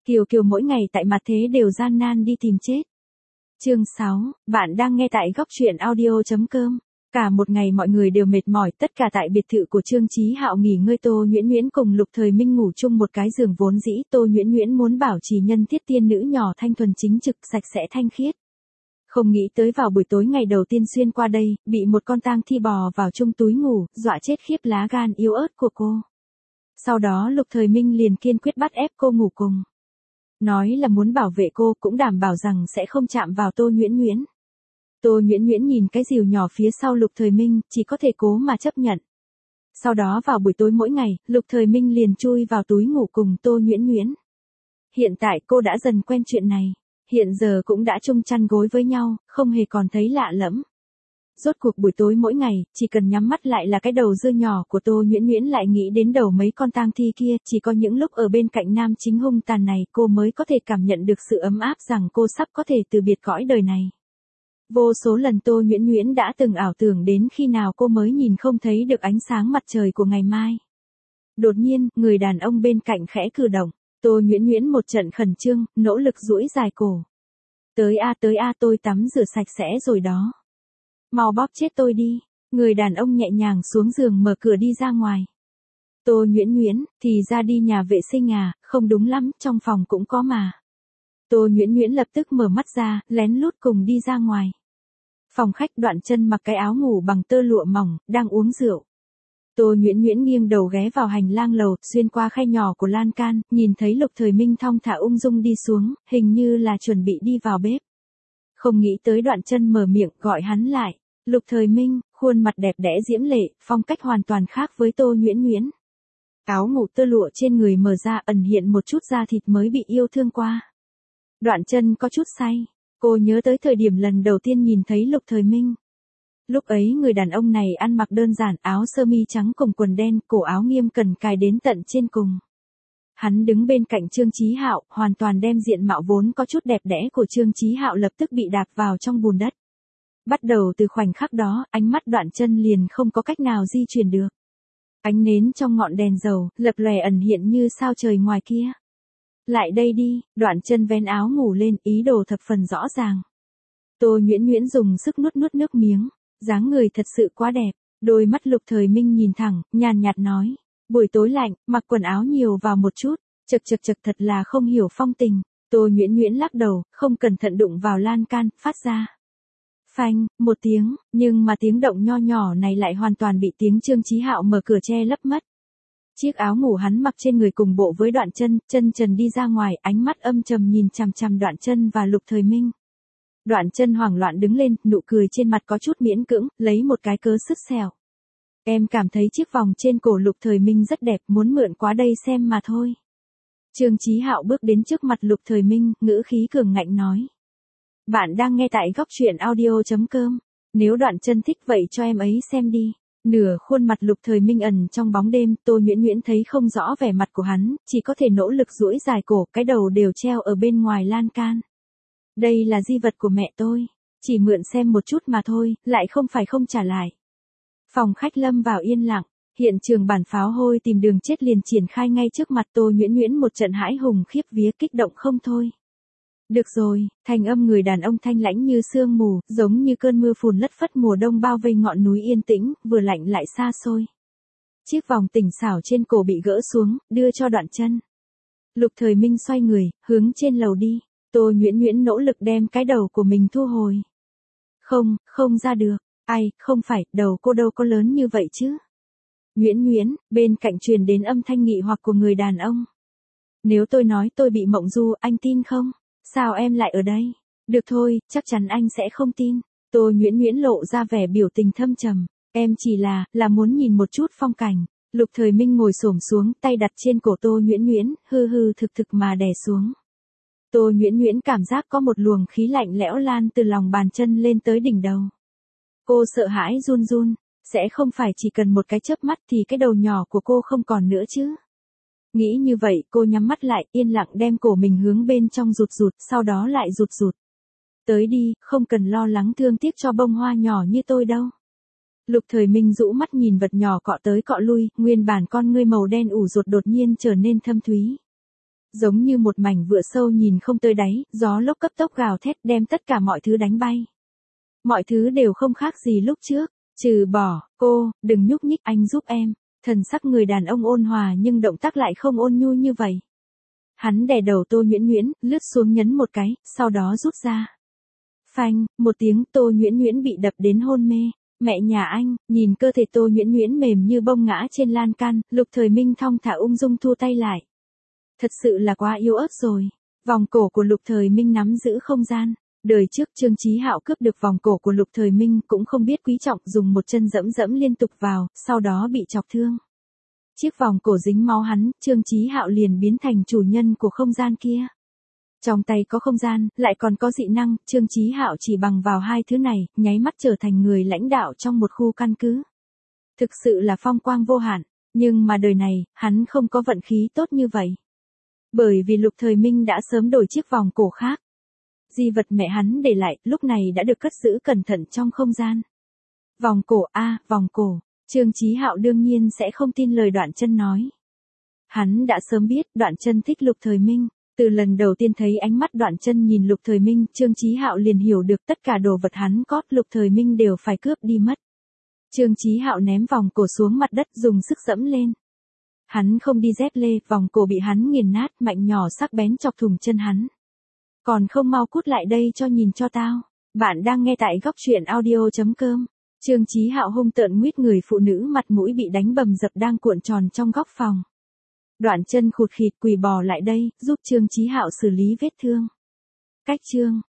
Kiều Kiều mỗi ngày tại mặt thế đều gian nan đi tìm chết. Chương 6, bạn đang nghe tại góc truyện audio.com. Cả một ngày mọi người đều mệt mỏi, tất cả tại biệt thự của Trương Chí Hạo nghỉ ngơi. Tô Nhuyễn Nhuyễn cùng Lục Thời Minh ngủ chung một cái giường, vốn dĩ Tô Nhuyễn Nhuyễn muốn bảo trì nhân tiết tiên nữ nhỏ thanh thuần chính trực, sạch sẽ thanh khiết. Không nghĩ tới vào buổi tối ngày đầu tiên xuyên qua đây, bị một con tang thi bò vào trong túi ngủ, dọa chết khiếp lá gan yếu ớt của cô. Sau đó Lục Thời Minh liền kiên quyết bắt ép cô ngủ cùng. Nói là muốn bảo vệ cô, cũng đảm bảo rằng sẽ không chạm vào Tô Nhuyễn Nhuyễn. Tô Nhuyễn Nhuyễn nhìn cái rìu nhỏ phía sau Lục Thời Minh, chỉ có thể cố mà chấp nhận. Sau đó vào buổi tối mỗi ngày, Lục Thời Minh liền chui vào túi ngủ cùng Tô Nhuyễn Nhuyễn. Hiện tại cô đã dần quen chuyện này, hiện giờ cũng đã chung chăn gối với nhau, không hề còn thấy lạ lẫm. Rốt cuộc buổi tối mỗi ngày, chỉ cần nhắm mắt lại là cái đầu dưa nhỏ của Tô Nhuyễn Nhuyễn lại nghĩ đến đầu mấy con tang thi kia, chỉ có những lúc ở bên cạnh nam chính hung tàn này cô mới có thể cảm nhận được sự ấm áp rằng cô sắp có thể từ biệt cõi đời này. Vô số lần Tô Nhuyễn Nhuyễn đã từng ảo tưởng đến khi nào cô mới nhìn không thấy được ánh sáng mặt trời của ngày mai. Đột nhiên, người đàn ông bên cạnh khẽ cử động, Tô Nhuyễn Nhuyễn một trận khẩn trương, nỗ lực duỗi dài cổ. Tới a, tôi tắm rửa sạch sẽ rồi đó. Mau bóp chết tôi đi. Người đàn ông nhẹ nhàng xuống giường mở cửa đi ra ngoài. Tô Nhuyễn Nhuyễn, thì ra đi nhà vệ sinh à, không đúng lắm, trong phòng cũng có mà. Tô Nhuyễn Nhuyễn lập tức mở mắt ra, lén lút cùng đi ra ngoài. Phòng khách Đoạn Chân mặc cái áo ngủ bằng tơ lụa mỏng, đang uống rượu. Tô Nhuyễn Nhuyễn nghiêng đầu ghé vào hành lang lầu, xuyên qua khe nhỏ của lan can, nhìn thấy Lục Thời Minh thong thả ung dung đi xuống, hình như là chuẩn bị đi vào bếp. Không nghĩ tới Đoạn Chân mở miệng gọi hắn lại. Lục Thời Minh, khuôn mặt đẹp đẽ diễm lệ, phong cách hoàn toàn khác với Tô Nhuyễn Nhuyễn. Áo ngủ tơ lụa trên người mở ra, ẩn hiện một chút da thịt mới bị yêu thương qua. Đoạn Chân có chút say, cô nhớ tới thời điểm lần đầu tiên nhìn thấy Lục Thời Minh. Lúc ấy người đàn ông này ăn mặc đơn giản, áo sơ mi trắng cùng quần đen, cổ áo nghiêm cẩn cài đến tận trên cùng. Hắn đứng bên cạnh Trương Chí Hạo, hoàn toàn đem diện mạo vốn có chút đẹp đẽ của Trương Chí Hạo lập tức bị đạp vào trong bùn đất. Bắt đầu từ khoảnh khắc đó, ánh mắt Đoạn Chân liền không có cách nào di chuyển được. Ánh nến trong ngọn đèn dầu, lập lòe ẩn hiện như sao trời ngoài kia. Lại đây đi, Đoạn Chân vén áo ngủ lên, ý đồ thập phần rõ ràng. Tô Nhuyễn Nhuyễn dùng sức nuốt nước miếng, dáng người thật sự quá đẹp, đôi mắt Lục Thời Minh nhìn thẳng, nhàn nhạt nói, buổi tối lạnh, mặc quần áo nhiều vào một chút, chật thật là không hiểu phong tình. Tô Nhuyễn Nhuyễn lắc đầu, không cẩn thận đụng vào lan can, phát ra phanh, một tiếng, nhưng mà tiếng động nho nhỏ này lại hoàn toàn bị tiếng Trương Chí Hạo mở cửa che lấp mất. Chiếc áo ngủ hắn mặc trên người cùng bộ với Đoạn Chân, chân trần đi ra ngoài, ánh mắt âm trầm nhìn chằm chằm Đoạn Chân và Lục Thời Minh. Đoạn Chân hoảng loạn đứng lên, nụ cười trên mặt có chút miễn cưỡng, lấy một cái cớ sứt sẹo. Em cảm thấy chiếc vòng trên cổ Lục Thời Minh rất đẹp, muốn mượn qua đây xem mà thôi. Trương Chí Hạo bước đến trước mặt Lục Thời Minh, ngữ khí cường ngạnh nói. Bạn đang nghe tại góc truyện audio.com. Nếu Đoạn Chân thích vậy cho em ấy xem đi. Nửa khuôn mặt Lục Thời Minh ẩn trong bóng đêm, Tô Nhuyễn Nhuyễn thấy không rõ vẻ mặt của hắn, chỉ có thể nỗ lực duỗi dài cổ, cái đầu đều treo ở bên ngoài lan can. Đây là di vật của mẹ tôi, chỉ mượn xem một chút mà thôi, lại không phải không trả lại. Phòng khách lâm vào yên lặng, hiện trường bản pháo hôi tìm đường chết liền triển khai ngay trước mặt Tô Nhuyễn Nhuyễn, một trận hãi hùng khiếp vía, kích động không thôi. Được rồi, thanh âm người đàn ông thanh lãnh như sương mù, giống như cơn mưa phùn lất phất mùa đông bao vây ngọn núi yên tĩnh, vừa lạnh lại xa xôi. Chiếc vòng tinh xảo trên cổ bị gỡ xuống, đưa cho Đoạn Chân. Lục Thời Minh xoay người, hướng trên lầu đi. Tô Nhuyễn Nhuyễn nỗ lực đem cái đầu của mình thu hồi. Không ra được. Ai, không phải, đầu cô đâu có lớn như vậy chứ. Nhuyễn Nhuyễn, bên cạnh truyền đến âm thanh nghị hoặc của người đàn ông. Nếu tôi nói tôi bị mộng du, anh tin không? Sao em lại ở đây? Được thôi, chắc chắn anh sẽ không tin. Tô Nhuyễn Nhuyễn lộ ra vẻ biểu tình thâm trầm. Em chỉ là muốn nhìn một chút phong cảnh. Lục Thời Minh ngồi xổm xuống, tay đặt trên cổ Tô Nhuyễn Nhuyễn, hư thực mà đè xuống. Tô Nhuyễn Nhuyễn cảm giác có một luồng khí lạnh lẽo lan từ lòng bàn chân lên tới đỉnh đầu. Cô sợ hãi run, sẽ không phải chỉ cần một cái chớp mắt thì cái đầu nhỏ của cô không còn nữa chứ. Nghĩ như vậy, cô nhắm mắt lại, yên lặng đem cổ mình hướng bên trong rụt, sau đó lại rụt. Tới đi, không cần lo lắng thương tiếc cho bông hoa nhỏ như tôi đâu. Lục Thời Minh rũ mắt nhìn vật nhỏ cọ tới cọ lui, nguyên bản con ngươi màu đen ủ rột đột nhiên trở nên thâm thúy. Giống như một mảnh vựa sâu nhìn không tới đáy, gió lốc cấp tốc gào thét đem tất cả mọi thứ đánh bay. Mọi thứ đều không khác gì lúc trước, trừ bỏ, cô, đừng nhúc nhích anh giúp em. Thần sắc người đàn ông ôn hòa nhưng động tác lại không ôn nhu như vậy. Hắn đè đầu Tô Nhuyễn Nhuyễn, lướt xuống nhấn một cái, sau đó rút ra. Phanh, một tiếng Tô Nhuyễn Nhuyễn bị đập đến hôn mê. Mẹ nhà anh, nhìn cơ thể Tô Nhuyễn Nhuyễn mềm như bông ngã trên lan can, Lục Thời Minh thong thả ung dung thu tay lại. Thật sự là quá yếu ớt rồi. Vòng cổ của Lục Thời Minh nắm giữ không gian. Đời trước Trương Chí Hạo cướp được vòng cổ của Lục Thời Minh cũng không biết quý trọng, dùng một chân dẫm dẫm liên tục vào, sau đó bị chọc thương. Chiếc vòng cổ dính máu hắn, Trương Chí Hạo liền biến thành chủ nhân của không gian kia. Trong tay có không gian, lại còn có dị năng, Trương Chí Hạo chỉ bằng vào hai thứ này, nháy mắt trở thành người lãnh đạo trong một khu căn cứ. Thực sự là phong quang vô hạn, nhưng mà đời này, hắn không có vận khí tốt như vậy. Bởi vì Lục Thời Minh đã sớm đổi chiếc vòng cổ khác. Di vật mẹ hắn để lại, lúc này đã được cất giữ cẩn thận trong không gian. Vòng cổ a, vòng cổ, Trương Chí Hạo đương nhiên sẽ không tin lời Đoạn Chân nói. Hắn đã sớm biết Đoạn Chân thích Lục Thời Minh. Từ lần đầu tiên thấy ánh mắt Đoạn Chân nhìn Lục Thời Minh, Trương Chí Hạo liền hiểu được tất cả đồ vật hắn có, Lục Thời Minh đều phải cướp đi mất. Trương Chí Hạo ném vòng cổ xuống mặt đất dùng sức giẫm lên. Hắn không đi dép lê, vòng cổ bị hắn nghiền nát, mạnh nhỏ sắc bén chọc thủng chân hắn. Còn không mau cút lại đây cho nhìn cho tao. Bạn đang nghe tại góc truyện audio.com. Trương Chí Hạo hung tợn nguyết người phụ nữ mặt mũi bị đánh bầm dập đang cuộn tròn trong góc phòng. Đoạn Chân khụt khịt quỳ bò lại đây, giúp Trương Chí Hạo xử lý vết thương. Cách chương